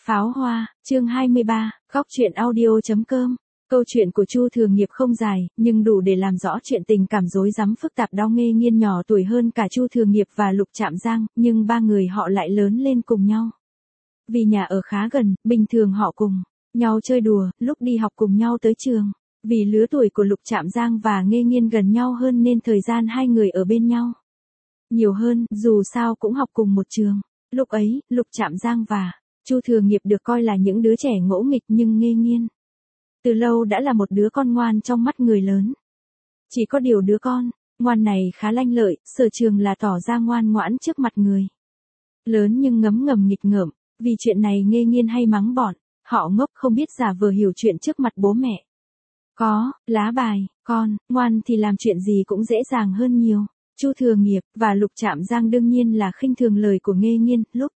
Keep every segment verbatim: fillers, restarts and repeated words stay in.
Pháo hoa, chương hai mươi ba, góc truyện audio chấm com. Câu chuyện của Chu Thừa Nghiệp không dài, nhưng đủ để làm rõ chuyện tình cảm rối rắm phức tạp đó. Nghê Nghiên nhỏ tuổi hơn cả Chu Thừa Nghiệp và Lục Trạm Giang, nhưng ba người họ lại lớn lên cùng nhau. Vì nhà ở khá gần, bình thường họ cùng nhau chơi đùa, lúc đi học cùng nhau tới trường. Vì lứa tuổi của Lục Trạm Giang và Nghê Nghiên gần nhau hơn nên thời gian hai người ở bên nhau nhiều hơn, dù sao cũng học cùng một trường. Lúc ấy, Lục Trạm Giang và Chu Thừa Nghiệp được coi là những đứa trẻ ngỗ nghịch, nhưng Nghê Nghiên từ lâu đã là một đứa con ngoan trong mắt người lớn. Chỉ có điều đứa con ngoan này khá lanh lợi, sở trường là tỏ ra ngoan ngoãn trước mặt người lớn nhưng ngấm ngầm nghịch ngợm. Vì chuyện này Nghê Nghiên hay mắng bọn họ ngốc không biết giả vờ hiểu chuyện trước mặt bố mẹ. Có lá bài, con ngoan thì làm chuyện gì cũng dễ dàng hơn nhiều. Chu Thừa Nghiệp và Lục Trạm Giang đương nhiên là khinh thường lời của Nghê Nghiên, lúc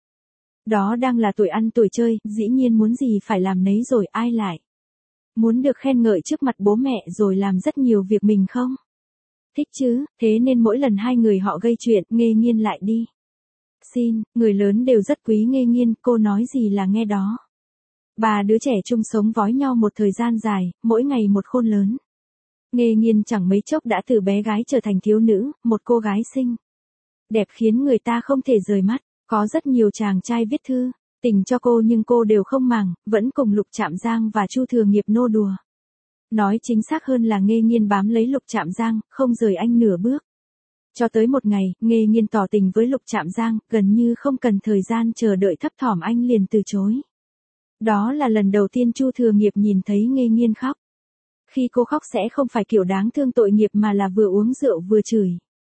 đó đang là tuổi ăn tuổi chơi, dĩ nhiên muốn gì phải làm nấy, rồi ai lại muốn được khen ngợi trước mặt bố mẹ rồi làm rất nhiều việc mình không thích chứ. Thế nên mỗi lần hai người họ gây chuyện, Nghê Nghiên lại đi xin. Người lớn đều rất quý Nghê Nghiên, cô nói gì là nghe đó. Ba đứa trẻ chung sống vói nhau một thời gian dài, mỗi ngày một khôn lớn. Nghê Nghiên chẳng mấy chốc đã từ bé gái trở thành thiếu nữ, một cô gái xinh đẹp khiến người ta không thể rời mắt. Có rất nhiều chàng trai viết thư tình cho cô nhưng cô đều không màng, vẫn cùng Lục Trạm Giang và Chu Thừa Nghiệp nô đùa. Nói chính xác hơn là Nghê Nghiên bám lấy Lục Trạm Giang, không rời anh nửa bước. Cho tới một ngày, Nghê Nghiên tỏ tình với Lục Trạm Giang, gần như không cần thời gian chờ đợi thấp thỏm anh liền từ chối. Đó là lần đầu tiên Chu Thừa Nghiệp nhìn thấy Nghê Nghiên khóc. Khi cô khóc sẽ không phải kiểu đáng thương tội nghiệp mà là vừa uống rượu vừa chửi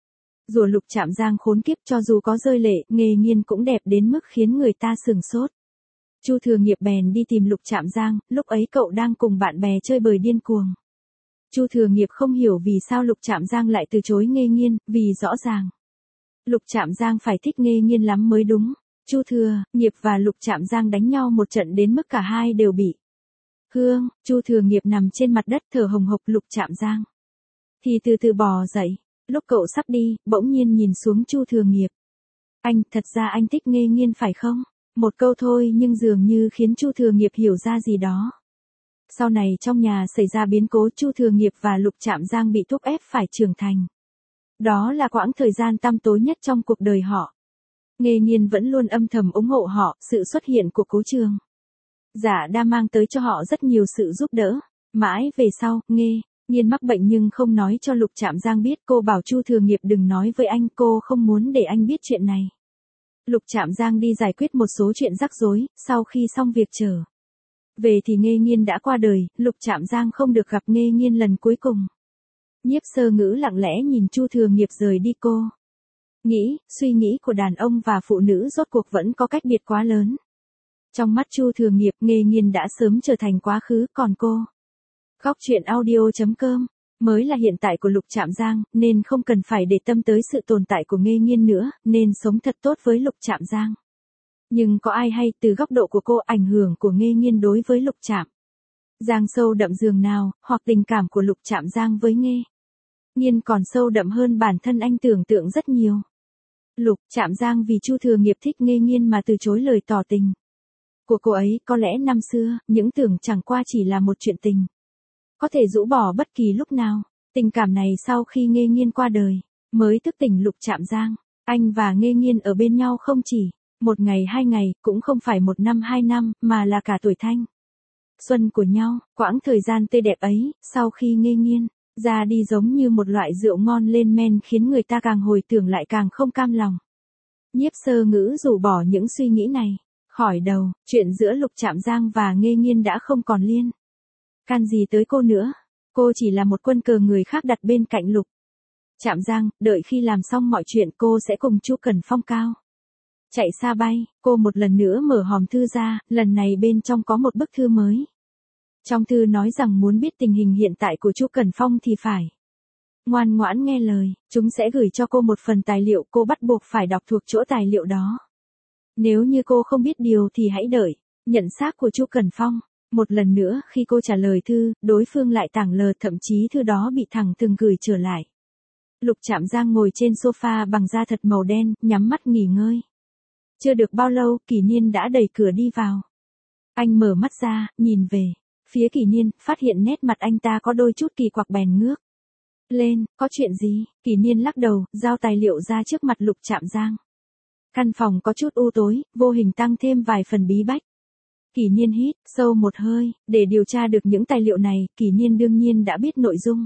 rủa Lục Trạm Giang khốn kiếp. Cho dù có rơi lệ, Nghê Nghiên cũng đẹp đến mức khiến người ta sửng sốt. Chu Thừa Nghiệp bèn đi tìm Lục Trạm Giang, lúc ấy cậu đang cùng bạn bè chơi bời điên cuồng. Chu Thừa Nghiệp không hiểu vì sao Lục Trạm Giang lại từ chối Nghê Nghiên, vì rõ ràng Lục Trạm Giang phải thích Nghê Nghiên lắm mới đúng. Chu Thừa Nghiệp và Lục Trạm Giang đánh nhau một trận đến mức cả hai đều bị hương. Chu Thừa Nghiệp nằm trên mặt đất thở hồng hộc, Lục Trạm Giang thì từ từ bò dậy. Lúc cậu sắp đi, bỗng nhiên nhìn xuống Chu Thừa Nghiệp. Anh, thật ra anh thích Nghê Nghiên phải không? Một câu thôi nhưng dường như khiến Chu Thừa Nghiệp hiểu ra gì đó. Sau này trong nhà xảy ra biến cố, Chu Thừa Nghiệp và Lục Trạm Giang bị thúc ép phải trưởng thành. Đó là quãng thời gian tăm tối nhất trong cuộc đời họ. Nghê Nghiên vẫn luôn âm thầm ủng hộ họ, sự xuất hiện của Cố Trường Dạ đã mang tới cho họ rất nhiều sự giúp đỡ. Mãi về sau, Nghê Nghiên mắc bệnh nhưng không nói cho Lục Trạm Giang biết. Cô bảo Chu Thừa Nghiệp đừng nói với anh, cô không muốn để anh biết chuyện này. Lục Trạm Giang đi giải quyết một số chuyện rắc rối, sau khi xong việc trở về thì Nghê Nghiên đã qua đời. Lục Trạm Giang không được gặp Nghê Nghiên lần cuối cùng. Nhiếp Sơ Ngữ lặng lẽ nhìn Chu Thừa Nghiệp rời đi. Cô nghĩ, suy nghĩ của đàn ông và phụ nữ rốt cuộc vẫn có cách biệt quá lớn. Trong mắt Chu Thừa Nghiệp, Nghê Nghiên đã sớm trở thành quá khứ, còn cô, góc truyện audio chấm com, mới là hiện tại của Lục Trạm Giang, nên không cần phải để tâm tới sự tồn tại của Nghê Nghiên nữa, nên sống thật tốt với Lục Trạm Giang. Nhưng có ai hay từ góc độ của cô, ảnh hưởng của Nghê Nghiên đối với Lục Trạm Giang sâu đậm dường nào, hoặc tình cảm của Lục Trạm Giang với Nghê Nghiên còn sâu đậm hơn bản thân anh tưởng tượng rất nhiều. Lục Trạm Giang vì Chu Thừa Nghiệp thích Nghê Nghiên mà từ chối lời tỏ tình của cô ấy. Có lẽ năm xưa, những tưởng chẳng qua chỉ là một chuyện tình có thể rũ bỏ bất kỳ lúc nào. Tình cảm này sau khi Nghê Nghiên qua đời, mới thức tỉnh Lục Trạm Giang. Anh và Nghê Nghiên ở bên nhau không chỉ một ngày hai ngày, cũng không phải một năm hai năm, mà là cả tuổi thanh xuân của nhau. Quãng thời gian tươi đẹp ấy, sau khi Nghê Nghiên ra đi giống như một loại rượu ngon lên men, khiến người ta càng hồi tưởng lại càng không cam lòng. Nhiếp Sơ Ngữ rũ bỏ những suy nghĩ này khỏi đầu. Chuyện giữa Lục Trạm Giang và Nghê Nghiên đã không còn liên can gì tới cô nữa. Cô chỉ là một quân cờ người khác đặt bên cạnh Lục Trạm Giang. Đợi khi làm xong mọi chuyện, cô sẽ cùng Chu Cẩn Phong cao chạy xa bay. Cô một lần nữa mở hòm thư ra, lần này bên trong có một bức thư mới. Trong thư nói rằng muốn biết tình hình hiện tại của Chu Cẩn Phong thì phải ngoan ngoãn nghe lời. Chúng sẽ gửi cho cô một phần tài liệu, cô bắt buộc phải đọc thuộc chỗ tài liệu đó. Nếu như cô không biết điều thì hãy đợi nhận xác của Chu Cẩn Phong. Một lần nữa, khi cô trả lời thư, đối phương lại tảng lờ, thậm chí thư đó bị thẳng thừng gửi trở lại. Lục Trạm Giang ngồi trên sofa bằng da thật màu đen, nhắm mắt nghỉ ngơi. Chưa được bao lâu, Kỳ Niên đã đẩy cửa đi vào. Anh mở mắt ra, nhìn về phía Kỷ Niên, phát hiện nét mặt anh ta có đôi chút kỳ quặc bèn ngước lên, có chuyện gì? Kỷ Niên lắc đầu, giao tài liệu ra trước mặt Lục Trạm Giang. Căn phòng có chút u tối, vô hình tăng thêm vài phần bí bách. Kỷ Niên hít sâu một hơi, để điều tra được những tài liệu này, Kỷ Niên đương nhiên đã biết nội dung.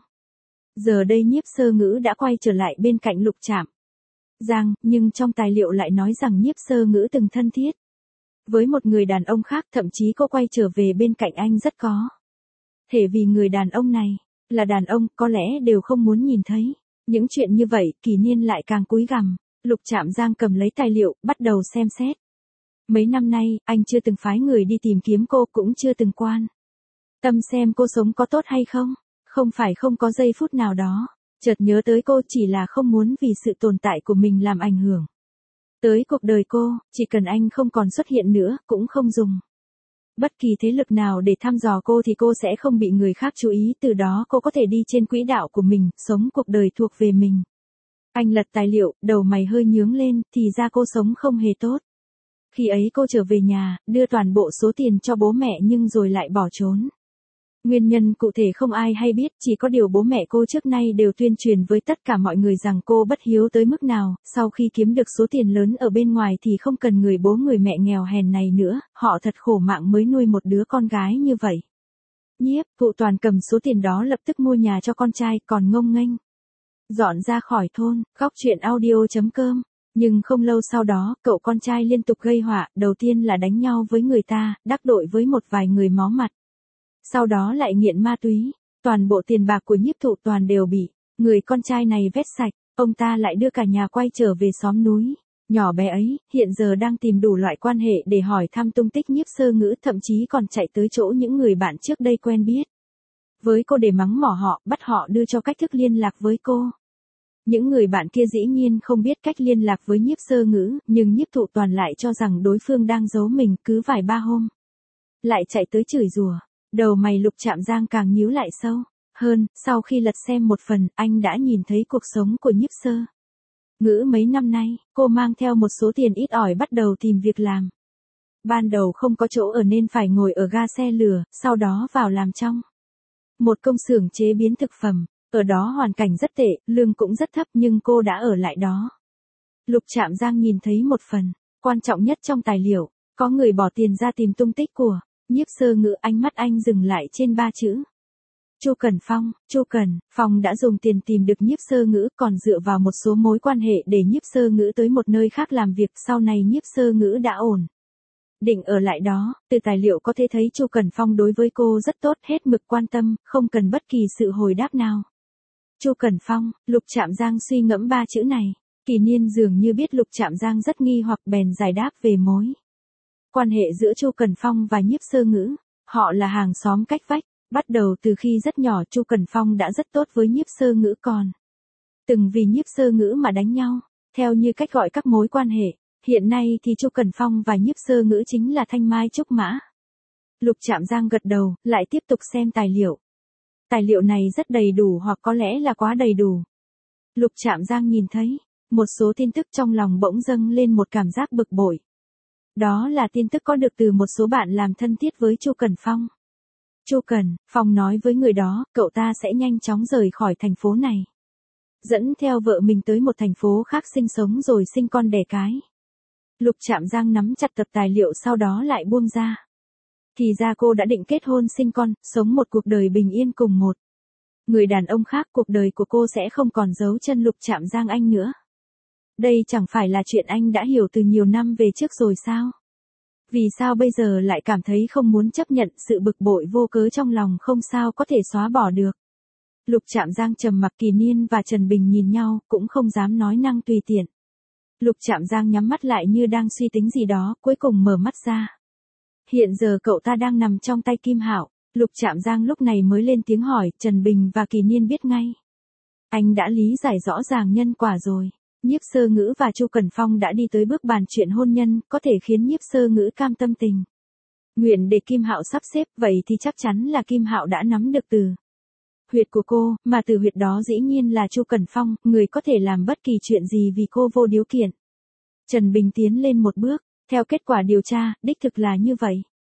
Giờ đây Nhiếp Sơ Ngữ đã quay trở lại bên cạnh Lục Trạm Giang, nhưng trong tài liệu lại nói rằng Nhiếp Sơ Ngữ từng thân thiết với một người đàn ông khác, thậm chí cô quay trở về bên cạnh anh rất có thể vì người đàn ông này là đàn ông, có lẽ đều không muốn nhìn thấy. Những chuyện như vậy, Kỷ Niên lại càng cúi gằm. Lục Trạm Giang cầm lấy tài liệu, bắt đầu xem xét. Mấy năm nay, anh chưa từng phái người đi tìm kiếm cô, cũng chưa từng quan tâm xem cô sống có tốt hay không. Không phải không có giây phút nào đó chợt nhớ tới cô, chỉ là không muốn vì sự tồn tại của mình làm ảnh hưởng tới cuộc đời cô. Chỉ cần anh không còn xuất hiện nữa, cũng không dùng bất kỳ thế lực nào để thăm dò cô thì cô sẽ không bị người khác chú ý, từ đó cô có thể đi trên quỹ đạo của mình, sống cuộc đời thuộc về mình. Anh lật tài liệu, đầu mày hơi nhướng lên, thì ra cô sống không hề tốt. Khi ấy cô trở về nhà, đưa toàn bộ số tiền cho bố mẹ nhưng rồi lại bỏ trốn. Nguyên nhân cụ thể không ai hay biết, chỉ có điều bố mẹ cô trước nay đều tuyên truyền với tất cả mọi người rằng cô bất hiếu tới mức nào, sau khi kiếm được số tiền lớn ở bên ngoài thì không cần người bố người mẹ nghèo hèn này nữa, họ thật khổ mạng mới nuôi một đứa con gái như vậy. Nhiếp, cụ Toàn cầm số tiền đó lập tức mua nhà cho con trai, còn ngông nghênh dọn ra khỏi thôn. Góc truyện audio chấm com. Nhưng không lâu sau đó, cậu con trai liên tục gây họa, đầu tiên là đánh nhau với người ta, đắc tội với một vài người mó mặt. Sau đó lại nghiện ma túy, toàn bộ tiền bạc của Nhiếp Thụ Toàn đều bị người con trai này vét sạch, ông ta lại đưa cả nhà quay trở về xóm núi. Nhỏ bé ấy, hiện giờ đang tìm đủ loại quan hệ để hỏi thăm tung tích Nhiếp Sơ Ngữ, thậm chí còn chạy tới chỗ những người bạn trước đây quen biết với cô để mắng mỏ họ, bắt họ đưa cho cách thức liên lạc với cô. Những người bạn kia dĩ nhiên không biết cách liên lạc với Nhiếp Sơ Ngữ, nhưng Nhiếp Thụ Toàn lại cho rằng đối phương đang giấu mình, cứ vài ba hôm lại chạy tới chửi rủa. Đầu mày Lục Trạm Giang càng nhíu lại sâu hơn, sau khi lật xem một phần, anh đã nhìn thấy cuộc sống của Nhiếp Sơ Ngữ mấy năm nay. Cô mang theo một số tiền ít ỏi bắt đầu tìm việc làm. Ban đầu không có chỗ ở nên phải ngồi ở ga xe lửa, sau đó vào làm trong một công xưởng chế biến thực phẩm. Ở đó hoàn cảnh rất tệ, lương cũng rất thấp, nhưng cô đã ở lại đó. Lục Trạm Giang nhìn thấy một phần quan trọng nhất trong tài liệu, có người bỏ tiền ra tìm tung tích của Nhiếp Sơ Ngữ. Ánh mắt anh dừng lại trên ba chữ Chu Cẩn Phong. Chu Cẩn Phong đã dùng tiền tìm được Nhiếp Sơ Ngữ, còn dựa vào một số mối quan hệ để Nhiếp Sơ Ngữ tới một nơi khác làm việc. Sau này Nhiếp Sơ Ngữ đã ổn định ở lại đó. Từ tài liệu có thể thấy Chu Cẩn Phong đối với cô rất tốt, hết mực quan tâm, không cần bất kỳ sự hồi đáp nào. Chu Cẩn Phong. Lục Trạm Giang suy ngẫm ba chữ này. Kỷ Niên dường như biết Lục Trạm Giang rất nghi hoặc, bèn giải đáp về mối quan hệ giữa Chu Cẩn Phong và Nhiếp Sơ Ngữ. Họ là hàng xóm cách vách. Bắt đầu từ khi rất nhỏ, Chu Cẩn Phong đã rất tốt với Nhiếp Sơ Ngữ, còn từng vì Nhiếp Sơ Ngữ mà đánh nhau, theo như cách gọi các mối quan hệ. Hiện nay thì Chu Cẩn Phong và Nhiếp Sơ Ngữ chính là thanh mai trúc mã. Lục Trạm Giang gật đầu, lại tiếp tục xem tài liệu. Tài liệu này rất đầy đủ, hoặc có lẽ là quá đầy đủ. Lục Trạm Giang nhìn thấy một số tin tức, trong lòng bỗng dâng lên một cảm giác bực bội. Đó là tin tức có được từ một số bạn làm thân thiết với Chu Cẩn Phong. Chu Cẩn Phong nói với người đó, cậu ta sẽ nhanh chóng rời khỏi thành phố này, dẫn theo vợ mình tới một thành phố khác sinh sống rồi sinh con đẻ cái. Lục Trạm Giang nắm chặt tập tài liệu, sau đó lại buông ra. Thì ra cô đã định kết hôn sinh con, sống một cuộc đời bình yên cùng một người đàn ông khác. Cuộc đời của cô sẽ không còn giấu chân Lục Trạm Giang anh nữa. Đây chẳng phải là chuyện anh đã hiểu từ nhiều năm về trước rồi sao? Vì sao bây giờ lại cảm thấy không muốn chấp nhận, sự bực bội vô cớ trong lòng không sao có thể xóa bỏ được. Lục Trạm Giang trầm mặc. Kỷ Niên và Trần Bình nhìn nhau, cũng không dám nói năng tùy tiện. Lục Trạm Giang nhắm mắt lại như đang suy tính gì đó, cuối cùng mở mắt ra. Hiện giờ cậu ta đang nằm trong tay Kim Hạo. Lục Trạm Giang lúc này mới lên tiếng hỏi, Trần Bình và Kỷ Niên biết ngay. Anh đã lý giải rõ ràng nhân quả rồi. Nhiếp Sơ Ngữ và Chu Cẩn Phong đã đi tới bước bàn chuyện hôn nhân, có thể khiến Nhiếp Sơ Ngữ cam tâm tình nguyện để Kim Hạo sắp xếp, vậy thì chắc chắn là Kim Hạo đã nắm được từ huyệt của cô, mà từ huyệt đó dĩ nhiên là Chu Cẩn Phong, người có thể làm bất kỳ chuyện gì vì cô vô điều kiện. Trần Bình tiến lên một bước, theo kết quả điều tra, đích thực là như vậy.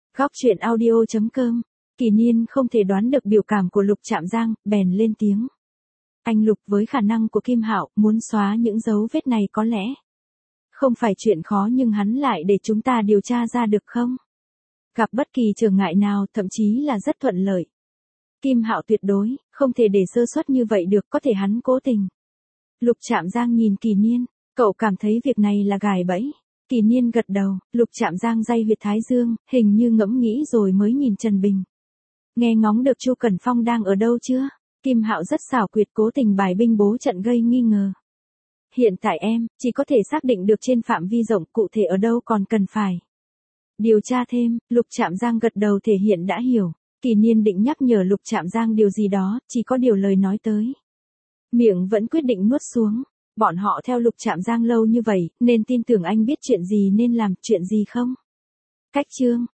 Góc chuyện audio chấm com. Kỳ Niên không thể đoán được biểu cảm của Lục Trạm Giang, bèn lên tiếng. Anh Lục, với khả năng của Kim Hạo, muốn xóa những dấu vết này có lẽ không phải chuyện khó, nhưng hắn lại để chúng ta điều tra ra được không? Gặp bất kỳ trở ngại nào, thậm chí là rất thuận lợi. Kim Hạo tuyệt đối không thể để sơ suất như vậy được, có thể hắn cố tình. Lục Trạm Giang nhìn Kỳ Niên, cậu cảm thấy việc này là gài bẫy. Kỳ Niên gật đầu, Lục Trạm Giang day huyệt thái dương, hình như ngẫm nghĩ rồi mới nhìn Trần Bình. Nghe ngóng được Chu Cẩn Phong đang ở đâu chưa? Kim Hạo rất xảo quyệt, cố tình bài binh bố trận gây nghi ngờ. Hiện tại em chỉ có thể xác định được trên phạm vi rộng, cụ thể ở đâu còn cần phải điều tra thêm. Lục Trạm Giang gật đầu thể hiện đã hiểu. Kỳ Niên định nhắc nhở Lục Trạm Giang điều gì đó, chỉ có điều lời nói tới miệng vẫn quyết định nuốt xuống. Bọn họ theo Lục Trạm Giang lâu như vậy, nên tin tưởng anh biết chuyện gì nên làm, chuyện gì không. Cách chương